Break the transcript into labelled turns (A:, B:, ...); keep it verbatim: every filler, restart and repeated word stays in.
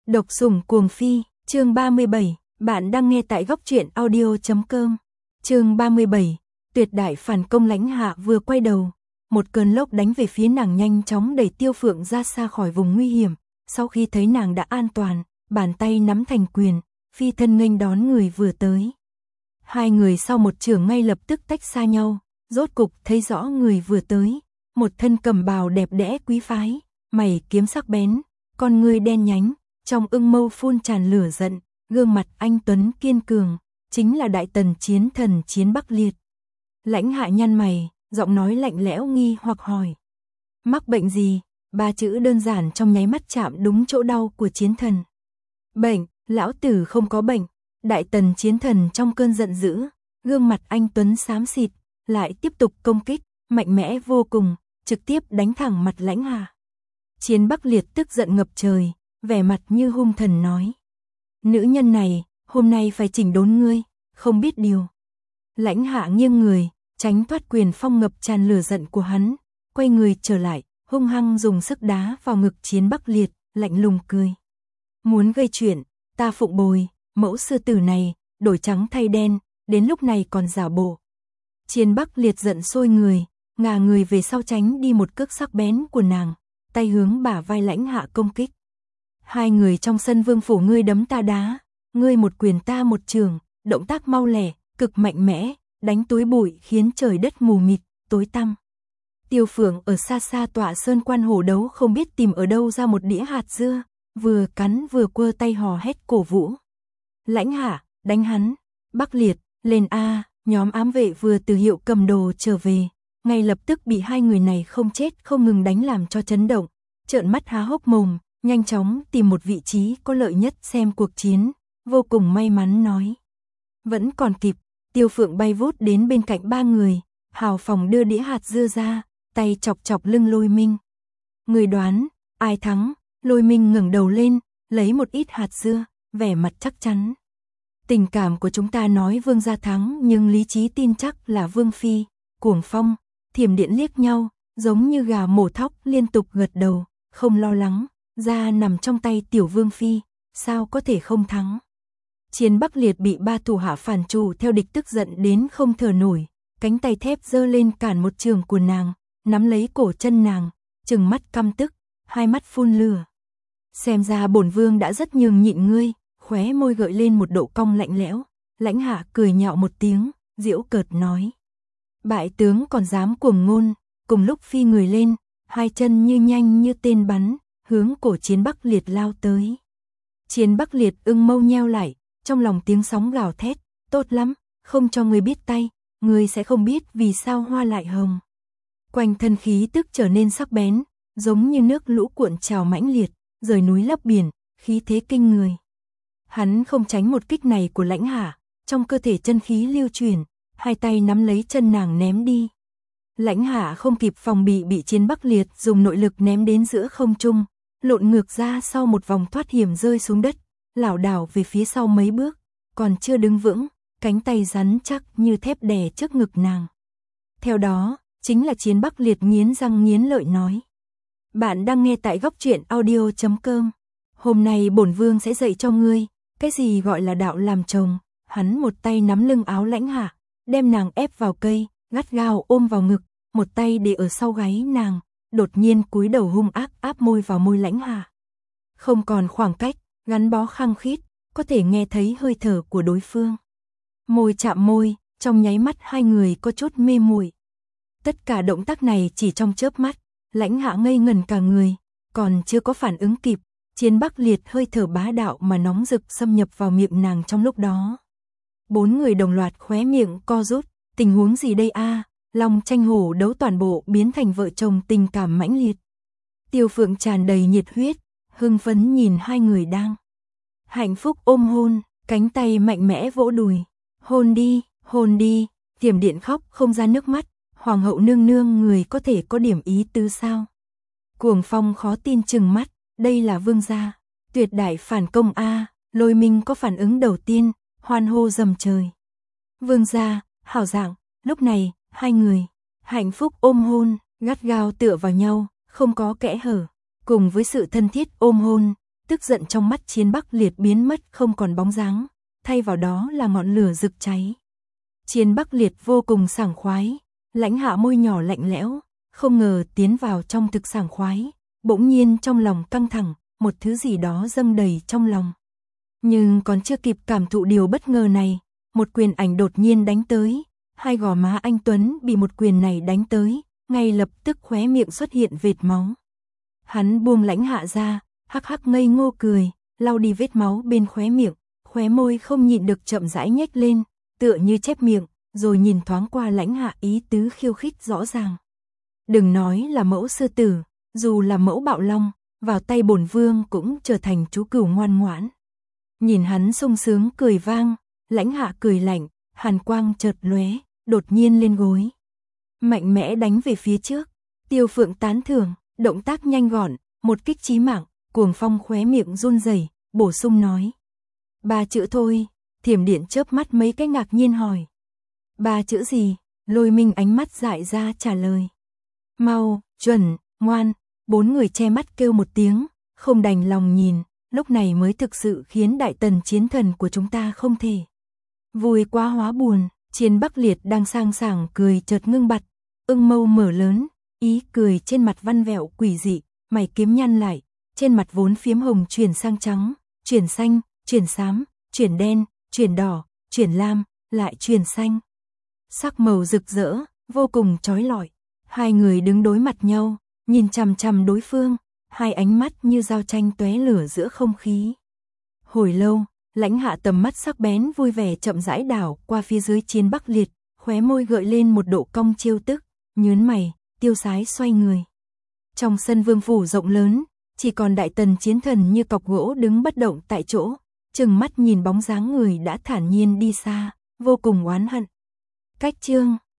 A: Độc sủng cuồng phi, chương ba mươi bảy, bạn đang nghe tại góc truyện audio chấm com. Chương ba mươi bảy, tuyệt đại phản công. Lãnh Hạ vừa quay đầu, một cơn lốc đánh về phía nàng, nhanh chóng đẩy Tiêu Phượng ra xa khỏi vùng nguy hiểm. Sau khi thấy nàng đã an toàn, bàn tay nắm thành quyền, phi thân nghênh đón người vừa tới. Hai người sau một chưởng ngay lập tức tách xa nhau, rốt cục thấy rõ người vừa tới, một thân cẩm bào đẹp đẽ quý phái, mày kiếm sắc bén, con ngươi đen nhánh, trong ưng mâu phun tràn lửa giận, gương mặt anh tuấn kiên cường, chính là Đại Tần chiến thần Chiến Bắc Liệt. Lãnh Hạ nhăn mày, giọng nói lạnh lẽo nghi hoặc hỏi: mắc bệnh gì? Ba chữ đơn giản trong nháy mắt chạm đúng chỗ đau của chiến thần. Bệnh, lão tử không có bệnh. Đại Tần chiến thần trong cơn giận dữ, gương mặt anh tuấn xám xịt, lại tiếp tục công kích, mạnh mẽ vô cùng, trực tiếp đánh thẳng mặt Lãnh Hạ. Chiến Bắc Liệt tức giận ngập trời, vẻ mặt như hung thần nói: nữ nhân này, hôm nay phải chỉnh đốn ngươi, không biết điều. Lãnh Hạ nghiêng người, tránh thoát quyền phong ngập tràn lửa giận của hắn, quay người trở lại, hung hăng dùng sức đá vào ngực Chiến Bắc Liệt, lạnh lùng cười: muốn gây chuyện, ta phụng bồi. Mẫu sư tử này, đổi trắng thay đen, đến lúc này còn giả bộ. Chiến Bắc Liệt giận sôi người, ngả người về sau tránh đi một cước sắc bén của nàng, tay hướng bả vai Lãnh Hạ công kích. Hai người trong sân vương phủ, ngươi đấm ta đá, ngươi một quyền ta một chưởng, động tác mau lẻ, cực mạnh mẽ, đánh túi bụi khiến trời đất mù mịt, tối tăm. Tiêu Phượng ở xa xa tọa sơn quan hổ đấu không biết tìm ở đâu ra một đĩa hạt dưa, vừa cắn vừa quơ tay hò hét cổ vũ: Lãnh Hạ, đánh hắn! Bắc Liệt, lên a! Nhóm ám vệ vừa từ Hiệu Cầm Đồ trở về, ngay lập tức bị hai người này không chết không ngừng đánh làm cho chấn động, trợn mắt há hốc mồm, nhanh chóng tìm một vị trí có lợi nhất xem cuộc chiến, vô cùng may mắn nói: vẫn còn kịp. Tiêu Phượng bay vút đến bên cạnh ba người, hào phóng đưa đĩa hạt dưa ra, tay chọc chọc lưng Lôi Minh. Người đoán, ai thắng? Lôi Minh ngẩng đầu lên, lấy một ít hạt dưa, vẻ mặt chắc chắn. Tình cảm của chúng ta nói Vương gia thắng, nhưng lý trí tin chắc là Vương phi. Cuồng Phong, Thiểm Điện liếc nhau, giống như gà mổ thóc liên tục gật đầu, không lo lắng, gia nằm trong tay tiểu Vương phi, sao có thể không thắng. Chiến Bắc Liệt bị ba thủ hạ phản chủ theo địch tức giận đến không thở nổi, cánh tay thép giơ lên cản một trường của nàng, nắm lấy cổ chân nàng, trừng mắt căm tức, hai mắt phun lửa. Xem ra bổn vương đã rất nhường nhịn ngươi. Khóe môi gợi lên một độ cong lạnh lẽo, Lãnh Hạ cười nhạo một tiếng, giễu cợt nói: bại tướng còn dám cuồng ngôn. Cùng lúc phi người lên, hai chân như nhanh như tên bắn, hướng cổ Chiến Bắc Liệt lao tới. Chiến Bắc Liệt ưng mâu nheo lại, trong lòng tiếng sóng gào thét: tốt lắm, không cho ngươi biết tay, ngươi sẽ không biết vì sao hoa lại hồng. Quanh thân khí tức trở nên sắc bén, giống như nước lũ cuộn trào mãnh liệt, rời núi lấp biển, khí thế kinh người. Hắn không tránh một kích này của Lãnh Hạ, trong cơ thể chân khí lưu chuyển, hai tay nắm lấy chân nàng ném đi. Lãnh Hạ không kịp phòng bị, bị Chiến Bắc Liệt dùng nội lực ném đến giữa không trung, lộn ngược ra sau một vòng thoát hiểm rơi xuống đất, lảo đảo về phía sau mấy bước, còn chưa đứng vững, cánh tay rắn chắc như thép đè trước ngực nàng. Theo đó, chính là Chiến Bắc Liệt nghiến răng nghiến lợi nói: bạn đang nghe tại góc truyện audio chấm com. Hôm nay bổn vương sẽ dạy cho ngươi cái gì gọi là đạo làm chồng. Hắn một tay nắm lưng áo Lãnh Hạ, đem nàng ép vào cây, gắt gao ôm vào ngực, một tay để ở sau gáy nàng, đột nhiên cúi đầu hung ác áp môi vào môi Lãnh Hạ. Không còn khoảng cách, gắn bó khăng khít, có thể nghe thấy hơi thở của đối phương. Môi chạm môi, trong nháy mắt hai người có chút mê muội. Tất cả động tác này chỉ trong chớp mắt, Lãnh Hạ ngây ngần cả người, còn chưa có phản ứng kịp, Chiến Bắc Liệt hơi thở bá đạo mà nóng rực xâm nhập vào miệng nàng trong lúc đó. Bốn người đồng loạt khóe miệng co rút, tình huống gì đây a? Long tranh hổ đấu toàn bộ biến thành vợ chồng tình cảm mãnh liệt. Tiêu Phượng tràn đầy nhiệt huyết, hưng phấn nhìn hai người đang hạnh phúc ôm hôn, cánh tay mạnh mẽ vỗ đùi. Hôn đi, hôn đi. Thiểm Điện khóc không ra nước mắt, hoàng hậu nương nương người có thể có điểm ý tứ sao? Cuồng Phong khó tin trừng mắt, đây là vương gia, tuyệt đại phản công a. Lôi Minh có phản ứng đầu tiên, hoan hô dầm trời. Vương gia, hảo dạng. Lúc này, hai người hạnh phúc ôm hôn, gắt gao tựa vào nhau, không có kẽ hở. Cùng với sự thân thiết ôm hôn, tức giận trong mắt Chiến Bắc Liệt biến mất không còn bóng dáng, thay vào đó là ngọn lửa rực cháy. Chiến Bắc Liệt vô cùng sảng khoái, Lãnh Hạ môi nhỏ lạnh lẽo, không ngờ tiến vào trong thực sảng khoái, bỗng nhiên trong lòng căng thẳng, một thứ gì đó dâng đầy trong lòng. Nhưng còn chưa kịp cảm thụ điều bất ngờ này, một quyền ảnh đột nhiên đánh tới, hai gò má anh Tuấn bị một quyền này đánh tới, ngay lập tức khóe miệng xuất hiện vệt máu. Hắn buông Lãnh Hạ ra, hắc hắc ngây ngô cười, lau đi vết máu bên khóe miệng, khóe môi không nhịn được chậm rãi nhếch lên, tựa như chép miệng, rồi nhìn thoáng qua Lãnh Hạ ý tứ khiêu khích rõ ràng. Đừng nói là mẫu sư tử, dù là mẫu bạo long, vào tay bổn vương cũng trở thành chú cừu ngoan ngoãn. Nhìn hắn sung sướng cười vang, Lãnh Hạ cười lạnh, hàn quang chợt lóe, đột nhiên lên gối. Mạnh mẽ đánh về phía trước, Tiêu Phượng tán thưởng, động tác nhanh gọn, một kích chí mạng, Cuồng Phong khóe miệng run rẩy, bổ sung nói. Ba chữ thôi, Thiểm Điện chớp mắt mấy cái ngạc nhiên hỏi. Ba chữ gì? Lôi Minh ánh mắt dại ra trả lời. Mau, chuẩn, ngoan, bốn người che mắt kêu một tiếng, không đành lòng nhìn, lúc này mới thực sự khiến Đại Tần chiến thần của chúng ta không thể. Vui quá hóa buồn, Chiến Bắc Liệt đang sang sảng cười chợt ngưng bặt, ưng mâu mở lớn, ý cười trên mặt văn vẹo quỷ dị, mày kiếm nhăn lại, trên mặt vốn phiếm hồng chuyển sang trắng, chuyển xanh, chuyển xám, chuyển đen, chuyển đỏ, chuyển lam, lại chuyển xanh. Sắc màu rực rỡ, vô cùng chói lọi. Hai người đứng đối mặt nhau, nhìn chằm chằm đối phương, hai ánh mắt như dao tranh tóe lửa giữa không khí. Hồi lâu, Lãnh Hạ tầm mắt sắc bén vui vẻ chậm rãi đảo qua phía dưới Chiến Bắc Liệt, khóe môi gợi lên một độ cong trêu tức, nhớn mày, tiêu sái xoay người. Trong sân vương phủ rộng lớn, chỉ còn Đại Tần chiến thần như cọc gỗ đứng bất động tại chỗ, trừng mắt nhìn bóng dáng người đã thản nhiên đi xa, vô cùng oán hận. Cách chương